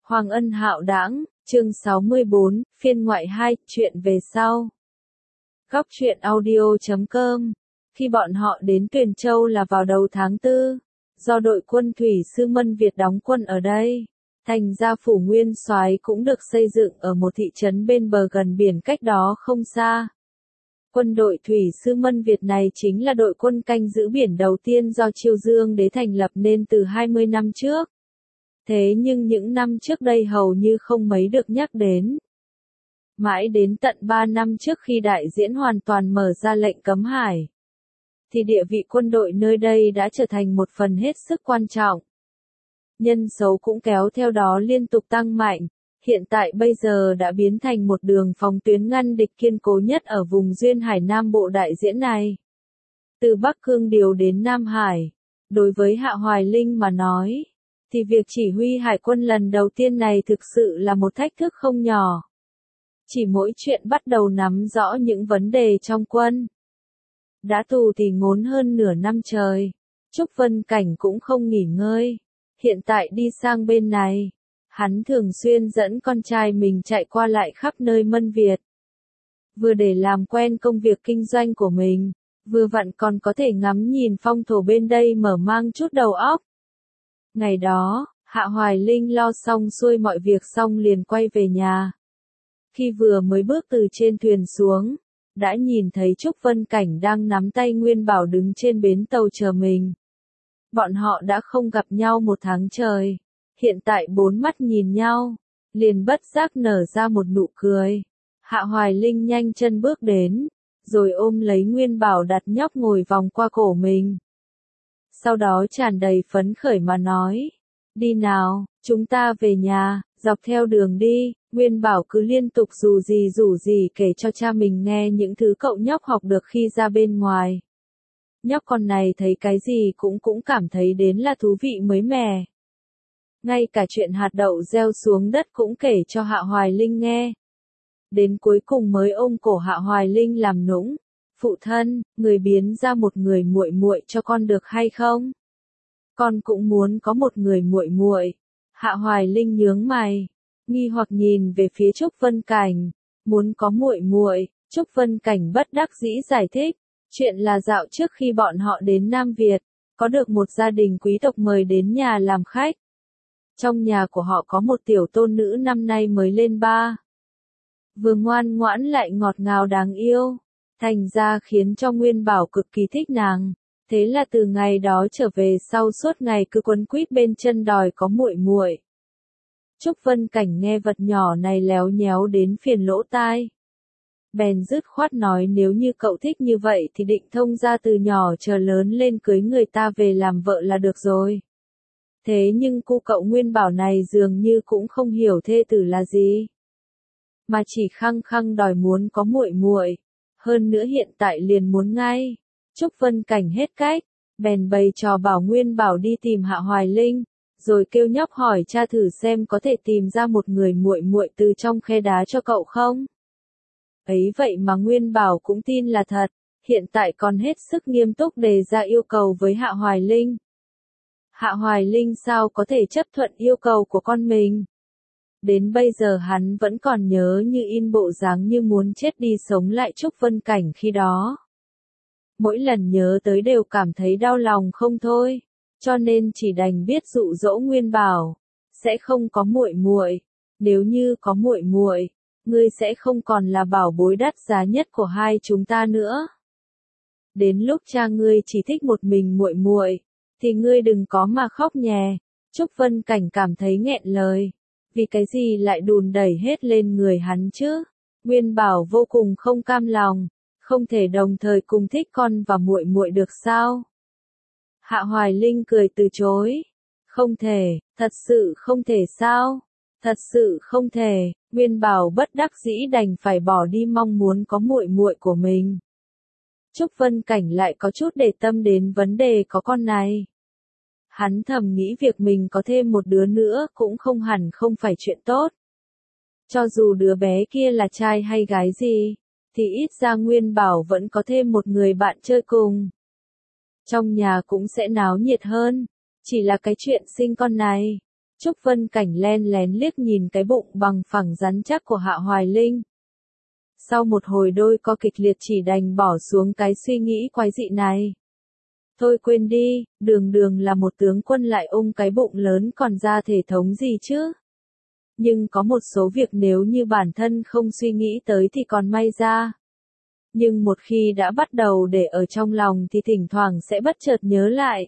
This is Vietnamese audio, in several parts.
Hoàng Ân Hạo Đãng, chương 64, phiên ngoại 2, chuyện về sau. Góc truyện audio.com. Khi bọn họ đến Tuyền Châu là vào đầu tháng 4, do đội quân thủy sư Mân Việt đóng quân ở đây, thành ra phủ nguyên soái cũng được xây dựng ở một thị trấn bên bờ gần biển cách đó không xa. Quân đội thủy sư Mân Việt này chính là đội quân canh giữ biển đầu tiên do Chiêu Dương đế thành lập nên từ 20 năm trước. Thế nhưng những năm trước đây hầu như không mấy được nhắc đến. Mãi đến tận 3 năm trước khi đại diễn hoàn toàn mở ra lệnh cấm hải, thì địa vị quân đội nơi đây đã trở thành một phần hết sức quan trọng. Nhân số cũng kéo theo đó liên tục tăng mạnh, hiện tại bây giờ đã biến thành một đường phòng tuyến ngăn địch kiên cố nhất ở vùng duyên hải Nam Bộ đại diễn này. Từ Bắc Cương điều đến Nam Hải, đối với Hạ Hoài Linh mà nói, thì việc chỉ huy hải quân lần đầu tiên này thực sự là một thách thức không nhỏ. Chỉ mỗi chuyện bắt đầu nắm rõ những vấn đề trong quân. Đã tù thì ngốn hơn nửa năm trời, Trúc Vân Cảnh cũng không nghỉ ngơi. Hiện tại đi sang bên này, hắn thường xuyên dẫn con trai mình chạy qua lại khắp nơi Mân Việt. Vừa để làm quen công việc kinh doanh của mình, vừa vặn còn có thể ngắm nhìn phong thổ bên đây mở mang chút đầu óc. Ngày đó, Hạ Hoài Linh lo xong xuôi mọi việc xong liền quay về nhà. Khi vừa mới bước từ trên thuyền xuống, đã nhìn thấy Trúc Vân Cảnh đang nắm tay Nguyên Bảo đứng trên bến tàu chờ mình. Bọn họ đã không gặp nhau một tháng trời, hiện tại bốn mắt nhìn nhau, liền bất giác nở ra một nụ cười. Hạ Hoài Linh nhanh chân bước đến, rồi ôm lấy Nguyên Bảo đặt nhóc ngồi vòng qua cổ mình. Sau đó tràn đầy phấn khởi mà nói, đi nào, chúng ta về nhà, dọc theo đường đi. Nguyên Bảo cứ liên tục rủ gì kể cho cha mình nghe những thứ cậu nhóc học được khi ra bên ngoài. Nhóc con này thấy cái gì cũng cảm thấy đến là thú vị mới mẻ. Ngay cả chuyện hạt đậu gieo xuống đất cũng kể cho Hạ Hoài Linh nghe. Đến cuối cùng mới ôm cổ Hạ Hoài Linh làm nũng, phụ thân, người biến ra một người muội muội cho con được hay không? Con cũng muốn có một người muội muội. Hạ Hoài Linh nhướng mày, nghi hoặc nhìn về phía Trúc Vân Cảnh, muốn có muội muội. Trúc Vân Cảnh bất đắc dĩ giải thích, chuyện là dạo trước khi bọn họ đến Nam Việt, có được một gia đình quý tộc mời đến nhà làm khách. Trong nhà của họ có một tiểu tôn nữ năm nay mới lên 3. Vừa ngoan ngoãn lại ngọt ngào đáng yêu, thành ra khiến cho Nguyên Bảo cực kỳ thích nàng. Thế là từ ngày đó trở về sau suốt ngày cứ quấn quýt bên chân đòi có muội muội. Trúc Vân Cảnh nghe vật nhỏ này léo nhéo đến phiền lỗ tai. Bèn dứt khoát nói nếu như cậu thích như vậy thì định thông ra từ nhỏ chờ lớn lên cưới người ta về làm vợ là được rồi. Thế nhưng cô cậu Nguyên Bảo này dường như cũng không hiểu thê tử là gì, mà chỉ khăng khăng đòi muốn có muội muội, hơn nữa hiện tại liền muốn ngay. Trúc Vân Cảnh hết cách, bèn bày trò bảo Nguyên Bảo đi tìm Hạ Hoài Linh, rồi kêu nhóc hỏi cha thử xem có thể tìm ra một người muội muội từ trong khe đá cho cậu không. Ấy vậy mà Nguyên Bảo cũng tin là thật, hiện tại còn hết sức nghiêm túc đề ra yêu cầu với Hạ Hoài Linh. Hạ Hoài Linh sao có thể chấp thuận yêu cầu của con mình? Đến bây giờ hắn vẫn còn nhớ như in bộ dáng như muốn chết đi sống lại Trúc Vân Cảnh khi đó. Mỗi lần nhớ tới đều cảm thấy đau lòng không thôi, cho nên chỉ đành biết dụ dỗ Nguyên Bảo, sẽ không có muội muội, nếu như có muội muội, ngươi sẽ không còn là bảo bối đắt giá nhất của hai chúng ta nữa. Đến lúc cha ngươi chỉ thích một mình muội muội, thì ngươi đừng có mà khóc nhè. Trúc Vân Cảnh cảm thấy nghẹn lời, vì cái gì lại đùn đẩy hết lên người hắn chứ? Nguyên Bảo vô cùng không cam lòng, không thể đồng thời cùng thích con và muội muội được sao? Hạ Hoài Linh cười từ chối, không thể, thật sự không thể sao? Thật sự không thể. Nguyên Bảo bất đắc dĩ đành phải bỏ đi mong muốn có muội muội của mình. Trúc Vân Cảnh lại có chút để tâm đến vấn đề có con này. Hắn thầm nghĩ việc mình có thêm một đứa nữa cũng không hẳn không phải chuyện tốt. Cho dù đứa bé kia là trai hay gái gì, thì ít ra Nguyên Bảo vẫn có thêm một người bạn chơi cùng. Trong nhà cũng sẽ náo nhiệt hơn, chỉ là cái chuyện sinh con này, Trúc Vân Cảnh len lén liếc nhìn cái bụng bằng phẳng rắn chắc của Hạ Hoài Linh. Sau một hồi đôi co kịch liệt chỉ đành bỏ xuống cái suy nghĩ quái dị này. Thôi quên đi, đường đường là một tướng quân lại ôm cái bụng lớn còn ra thể thống gì chứ. Nhưng có một số việc nếu như bản thân không suy nghĩ tới thì còn may ra. Nhưng một khi đã bắt đầu để ở trong lòng thì thỉnh thoảng sẽ bất chợt nhớ lại.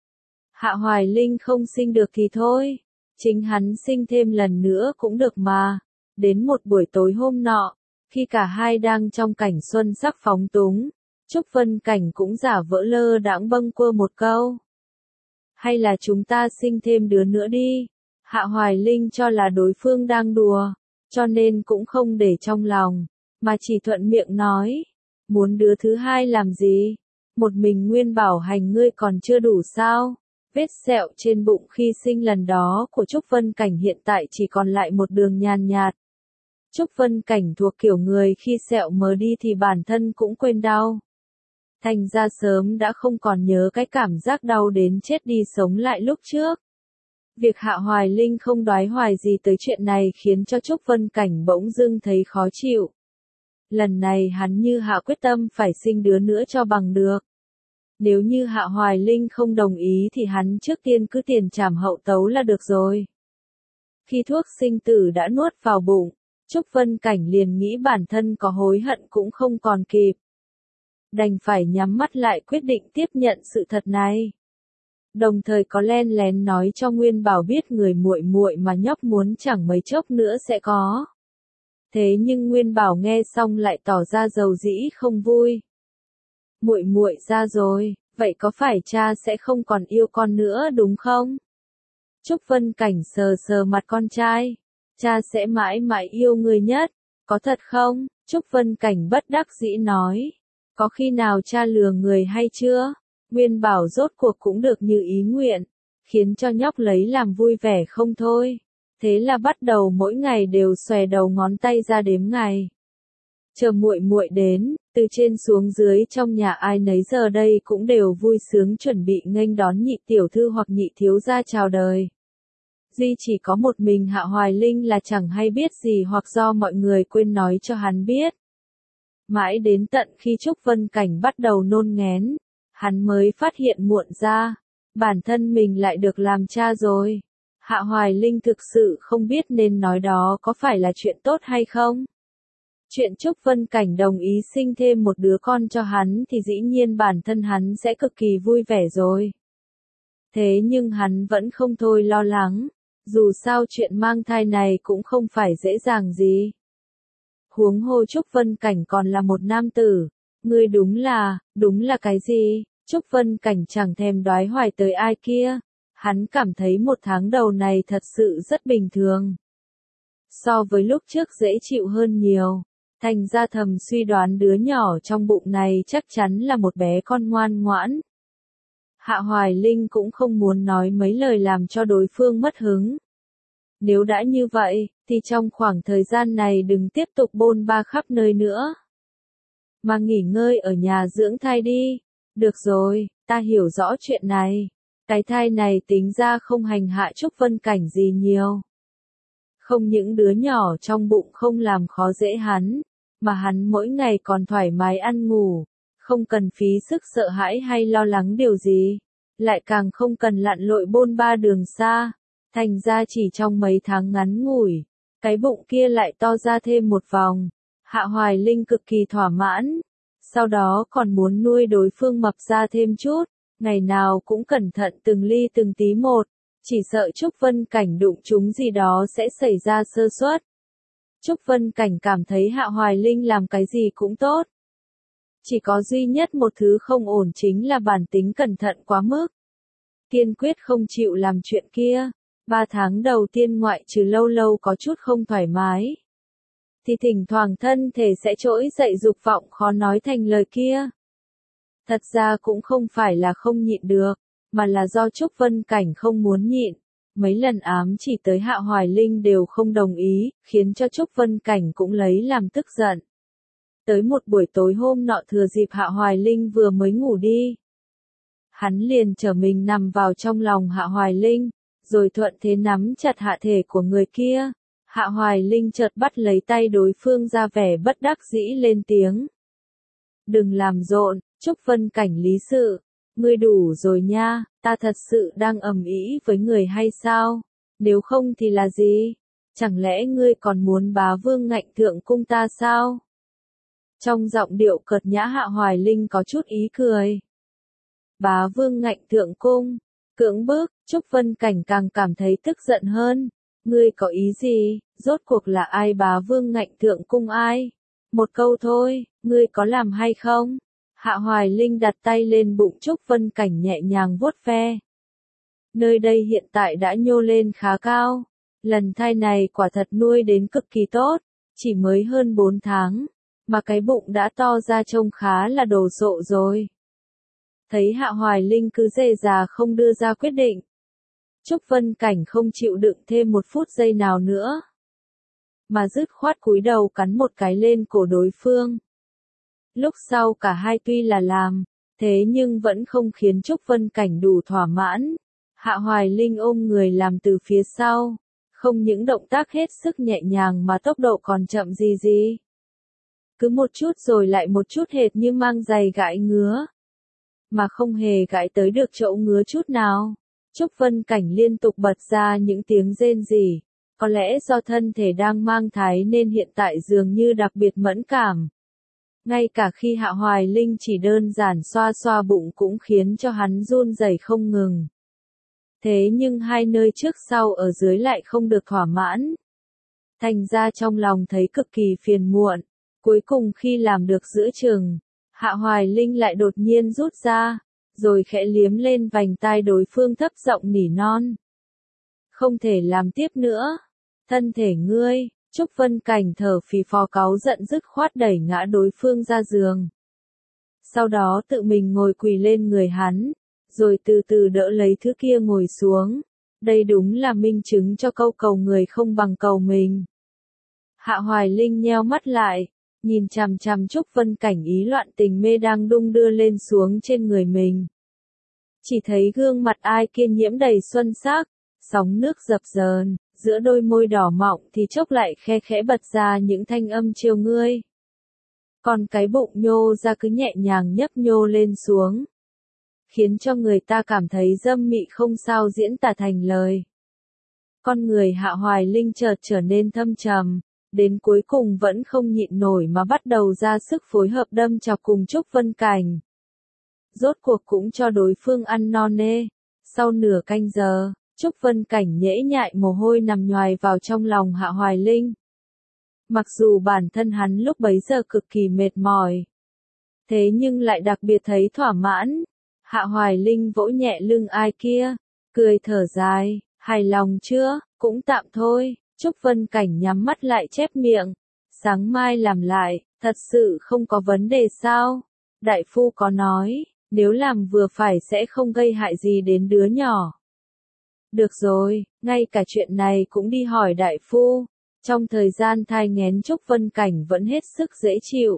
Hạ Hoài Linh không sinh được thì thôi, chính hắn sinh thêm lần nữa cũng được mà. Đến một buổi tối hôm nọ, khi cả hai đang trong cảnh xuân sắc phóng túng, Trúc Vân Cảnh cũng giả vỡ lơ đãng bâng quơ một câu. Hay là chúng ta sinh thêm đứa nữa đi. Hạ Hoài Linh cho là đối phương đang đùa, cho nên cũng không để trong lòng, mà chỉ thuận miệng nói. Muốn đứa thứ hai làm gì? Một mình Nguyên Bảo Hành ngươi còn chưa đủ sao? Vết sẹo trên bụng khi sinh lần đó của Trúc Vân Cảnh hiện tại chỉ còn lại một đường nhàn nhạt. Trúc Vân Cảnh thuộc kiểu người khi sẹo mờ đi thì bản thân cũng quên đau. Thành ra sớm đã không còn nhớ cái cảm giác đau đến chết đi sống lại lúc trước. Việc Hạ Hoài Linh không đoái hoài gì tới chuyện này khiến cho Trúc Vân Cảnh bỗng dưng thấy khó chịu. Lần này hắn như hạ quyết tâm phải sinh đứa nữa cho bằng được. Nếu như Hạ Hoài Linh không đồng ý thì hắn trước tiên cứ tiền trảm hậu tấu là được rồi. Khi thuốc sinh tử đã nuốt vào bụng, Trúc Vân Cảnh liền nghĩ bản thân có hối hận cũng không còn kịp. Đành phải nhắm mắt lại quyết định tiếp nhận sự thật này. Đồng thời có len lén nói cho Nguyên Bảo biết người muội muội mà nhóc muốn chẳng mấy chốc nữa sẽ có. Thế nhưng Nguyên Bảo nghe xong lại tỏ ra dầu dĩ không vui. Muội muội ra rồi, vậy có phải cha sẽ không còn yêu con nữa đúng không? Trúc Vân Cảnh sờ sờ mặt con trai. Cha sẽ mãi mãi yêu người nhất, có thật không? Trúc Vân Cảnh bất đắc dĩ nói. Có khi nào cha lừa người hay chưa? Nguyên Bảo rốt cuộc cũng được như ý nguyện, khiến cho nhóc lấy làm vui vẻ không thôi. Thế là bắt đầu mỗi ngày đều xòe đầu ngón tay ra đếm ngày. Chờ muội muội đến, từ trên xuống dưới trong nhà ai nấy giờ đây cũng đều vui sướng chuẩn bị nghênh đón nhị tiểu thư hoặc nhị thiếu gia chào đời. Duy chỉ có một mình Hạ Hoài Linh là chẳng hay biết gì hoặc do mọi người quên nói cho hắn biết. Mãi đến tận khi Trúc Vân Cảnh bắt đầu nôn nghén, hắn mới phát hiện muộn ra, bản thân mình lại được làm cha rồi. Hạ Hoài Linh thực sự không biết nên nói đó có phải là chuyện tốt hay không. Chuyện Trúc Vân Cảnh đồng ý sinh thêm một đứa con cho hắn thì dĩ nhiên bản thân hắn sẽ cực kỳ vui vẻ rồi. Thế nhưng hắn vẫn không thôi lo lắng, dù sao chuyện mang thai này cũng không phải dễ dàng gì. Huống hồ Trúc Vân Cảnh còn là một nam tử, ngươi đúng là cái gì? Trúc Vân Cảnh chẳng thèm đoái hoài tới ai kia, hắn cảm thấy một tháng đầu này thật sự rất bình thường. So với lúc trước dễ chịu hơn nhiều, thành ra thầm suy đoán đứa nhỏ trong bụng này chắc chắn là một bé con ngoan ngoãn. Hạ Hoài Linh cũng không muốn nói mấy lời làm cho đối phương mất hứng. Nếu đã như vậy, thì trong khoảng thời gian này đừng tiếp tục bôn ba khắp nơi nữa. Mà nghỉ ngơi ở nhà dưỡng thai đi. Được rồi, ta hiểu rõ chuyện này. Cái thai này tính ra không hành hạ Trúc Vân Cảnh gì nhiều. Không những đứa nhỏ trong bụng không làm khó dễ hắn, mà hắn mỗi ngày còn thoải mái ăn ngủ, không cần phí sức sợ hãi hay lo lắng điều gì, lại càng không cần lặn lội bôn ba đường xa. Thành ra chỉ trong mấy tháng ngắn ngủi, cái bụng kia lại to ra thêm một vòng. Hạ Hoài Linh cực kỳ thỏa mãn. Sau đó còn muốn nuôi đối phương mập ra thêm chút, ngày nào cũng cẩn thận từng ly từng tí một, chỉ sợ Trúc Vân Cảnh đụng chúng gì đó sẽ xảy ra sơ suất. Trúc Vân Cảnh cảm thấy Hạ Hoài Linh làm cái gì cũng tốt. Chỉ có duy nhất một thứ không ổn chính là bản tính cẩn thận quá mức. Kiên quyết không chịu làm chuyện kia. 3 tháng đầu tiên ngoại trừ lâu lâu có chút không thoải mái, thì thỉnh thoảng thân thể sẽ trỗi dậy dục vọng khó nói thành lời kia. Thật ra cũng không phải là không nhịn được, mà là do Trúc Vân Cảnh không muốn nhịn. Mấy lần ám chỉ tới Hạ Hoài Linh đều không đồng ý, khiến cho Trúc Vân Cảnh cũng lấy làm tức giận. Tới một buổi tối hôm nọ thừa dịp Hạ Hoài Linh vừa mới ngủ đi, hắn liền trở mình nằm vào trong lòng Hạ Hoài Linh, rồi thuận thế nắm chặt hạ thể của người kia. Hạ Hoài Linh chợt bắt lấy tay đối phương ra vẻ bất đắc dĩ lên tiếng. Đừng làm rộn, Trúc Vân Cảnh lý sự. Ngươi đủ rồi nha, ta thật sự đang ầm ĩ với người hay sao? Nếu không thì là gì? Chẳng lẽ ngươi còn muốn bá vương ngạnh thượng cung ta sao? Trong giọng điệu cợt nhã Hạ Hoài Linh có chút ý cười. Bá vương ngạnh thượng cung, cưỡng bức, Trúc Vân Cảnh càng cảm thấy tức giận hơn. Ngươi có ý gì, rốt cuộc là ai bá vương ngạnh thượng cung ai? Một câu thôi, ngươi có làm hay không? Hạ Hoài Linh đặt tay lên bụng Trúc Vân Cảnh nhẹ nhàng vuốt ve. Nơi đây hiện tại đã nhô lên khá cao. Lần thai này quả thật nuôi đến cực kỳ tốt, chỉ mới hơn 4 tháng, mà cái bụng đã to ra trông khá là đồ sộ rồi. Thấy Hạ Hoài Linh cứ dè dà không đưa ra quyết định. Trúc Vân Cảnh không chịu đựng thêm một phút giây nào nữa, mà dứt khoát cúi đầu cắn một cái lên cổ đối phương. Lúc sau cả hai tuy là làm, thế nhưng vẫn không khiến Trúc Vân Cảnh đủ thỏa mãn. Hạ Hoài Linh ôm người làm từ phía sau, không những động tác hết sức nhẹ nhàng mà tốc độ còn chậm gì. Cứ một chút rồi lại một chút hệt như mang giày gãi ngứa, mà không hề gãi tới được chỗ ngứa chút nào. Trúc Vân Cảnh liên tục bật ra những tiếng rên rỉ, có lẽ do thân thể đang mang thai nên hiện tại dường như đặc biệt mẫn cảm. Ngay cả khi Hạ Hoài Linh chỉ đơn giản xoa xoa bụng cũng khiến cho hắn run rẩy không ngừng. Thế nhưng hai nơi trước sau ở dưới lại không được thỏa mãn. Thành ra trong lòng thấy cực kỳ phiền muộn. Cuối cùng khi làm được giữa chừng, Hạ Hoài Linh lại đột nhiên rút ra, rồi khẽ liếm lên vành tai đối phương thấp giọng nỉ non. Không thể làm tiếp nữa. Thân thể ngươi, Trúc Vân Cảnh thở phì phò cáu giận dứt khoát đẩy ngã đối phương ra giường. Sau đó tự mình ngồi quỳ lên người hắn, rồi từ từ đỡ lấy thứ kia ngồi xuống. Đây đúng là minh chứng cho câu cầu người không bằng cầu mình. Hạ Hoài Linh nheo mắt lại, nhìn chằm chằm Trúc Vân Cảnh ý loạn tình mê đang đung đưa lên xuống trên người mình. Chỉ thấy gương mặt ai kia nhiễm đầy xuân sắc, sóng nước dập dờn, giữa đôi môi đỏ mọng thì chốc lại khe khẽ bật ra những thanh âm trêu ngươi. Còn cái bụng nhô ra cứ nhẹ nhàng nhấp nhô lên xuống, khiến cho người ta cảm thấy dâm mị không sao diễn tả thành lời. Con người Hạ Hoài Linh chợt trở nên thâm trầm, đến cuối cùng vẫn không nhịn nổi mà bắt đầu ra sức phối hợp đâm chọc cùng Trúc Vân Cảnh. Rốt cuộc cũng cho đối phương ăn no nê. Sau nửa canh giờ, Trúc Vân Cảnh nhễ nhại mồ hôi nằm nhoài vào trong lòng Hạ Hoài Linh. Mặc dù bản thân hắn lúc bấy giờ cực kỳ mệt mỏi, thế nhưng lại đặc biệt thấy thỏa mãn. Hạ Hoài Linh vỗ nhẹ lưng ai kia, cười thở dài, hài lòng chưa, cũng tạm thôi. Trúc Vân Cảnh nhắm mắt lại chép miệng, sáng mai làm lại, thật sự không có vấn đề sao? Đại phu có nói, nếu làm vừa phải sẽ không gây hại gì đến đứa nhỏ. Được rồi, ngay cả chuyện này cũng đi hỏi đại phu. Trong thời gian thai nghén Trúc Vân Cảnh vẫn hết sức dễ chịu.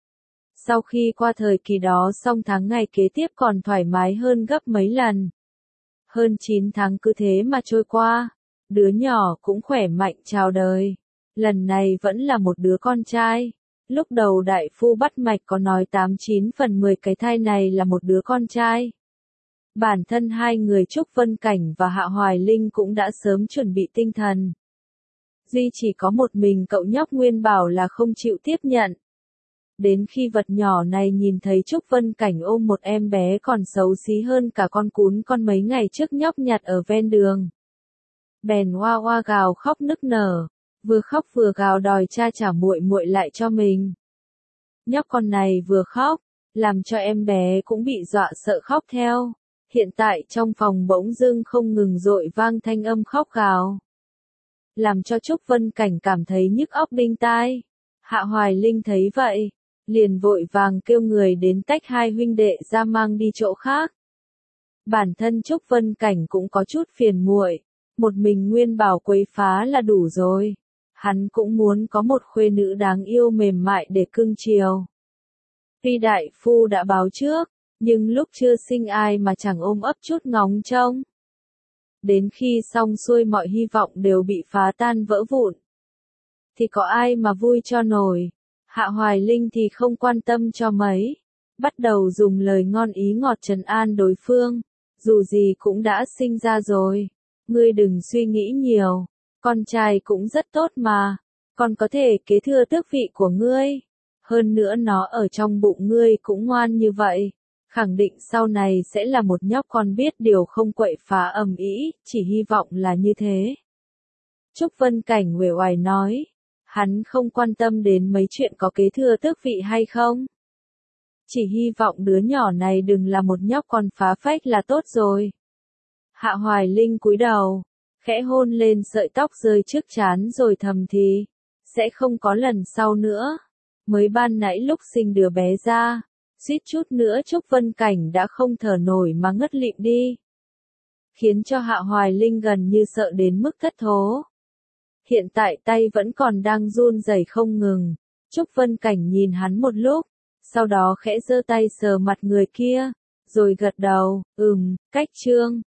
Sau khi qua thời kỳ đó xong tháng ngày kế tiếp còn thoải mái hơn gấp mấy lần. Hơn 9 tháng cứ thế mà trôi qua, đứa nhỏ cũng khỏe mạnh chào đời. Lần này vẫn là một đứa con trai. Lúc đầu đại phu bắt mạch có nói 89 phần 10 cái thai này là một đứa con trai. Bản thân hai người Trúc Vân Cảnh và Hạ Hoài Linh cũng đã sớm chuẩn bị tinh thần. Duy chỉ có một mình cậu nhóc Nguyên Bảo là không chịu tiếp nhận. Đến khi vật nhỏ này nhìn thấy Trúc Vân Cảnh ôm một em bé còn xấu xí hơn cả con cún con mấy ngày trước nhóc nhặt ở ven đường, bèn oa oa gào khóc nức nở, vừa khóc vừa gào đòi cha trả muội muội lại cho mình. Nhóc con này vừa khóc, làm cho em bé cũng bị dọa sợ khóc theo. Hiện tại trong phòng bỗng dưng không ngừng dội vang thanh âm khóc gào, làm cho Trúc Vân Cảnh cảm thấy nhức óc đinh tai. Hạ Hoài Linh thấy vậy, liền vội vàng kêu người đến tách hai huynh đệ ra mang đi chỗ khác. Bản thân Trúc Vân Cảnh cũng có chút phiền muội, một mình Nguyên Bảo quấy phá là đủ rồi. Hắn cũng muốn có một khuê nữ đáng yêu mềm mại để cưng chiều. Tuy đại phu đã báo trước, nhưng lúc chưa sinh ai mà chẳng ôm ấp chút ngóng trông. Đến khi xong xuôi mọi hy vọng đều bị phá tan vỡ vụn. Thì có ai mà vui cho nổi. Hạ Hoài Linh thì không quan tâm cho mấy. Bắt đầu dùng lời ngon ý ngọt trấn an đối phương. Dù gì cũng đã sinh ra rồi. Ngươi đừng suy nghĩ nhiều. Con trai cũng rất tốt mà. Con có thể kế thừa tước vị của ngươi. Hơn nữa nó ở trong bụng ngươi cũng ngoan như vậy. Khẳng định sau này sẽ là một nhóc con biết điều không quậy phá ầm ĩ, chỉ hy vọng là như thế. Trúc Vân Cảnh uể oải nói. Hắn không quan tâm đến mấy chuyện có kế thừa tước vị hay không. Chỉ hy vọng đứa nhỏ này đừng là một nhóc con phá phách là tốt rồi. Hạ Hoài Linh cúi đầu, khẽ hôn lên sợi tóc rơi trước trán rồi thầm thì, sẽ không có lần sau nữa. Mới ban nãy lúc sinh đứa bé ra, suýt chút nữa Trúc Vân Cảnh đã không thở nổi mà ngất lịm đi. Khiến cho Hạ Hoài Linh gần như sợ đến mức thất thố. Hiện tại tay vẫn còn đang run rẩy không ngừng. Trúc Vân Cảnh nhìn hắn một lúc, sau đó khẽ giơ tay sờ mặt người kia, rồi gật đầu, cách Trương.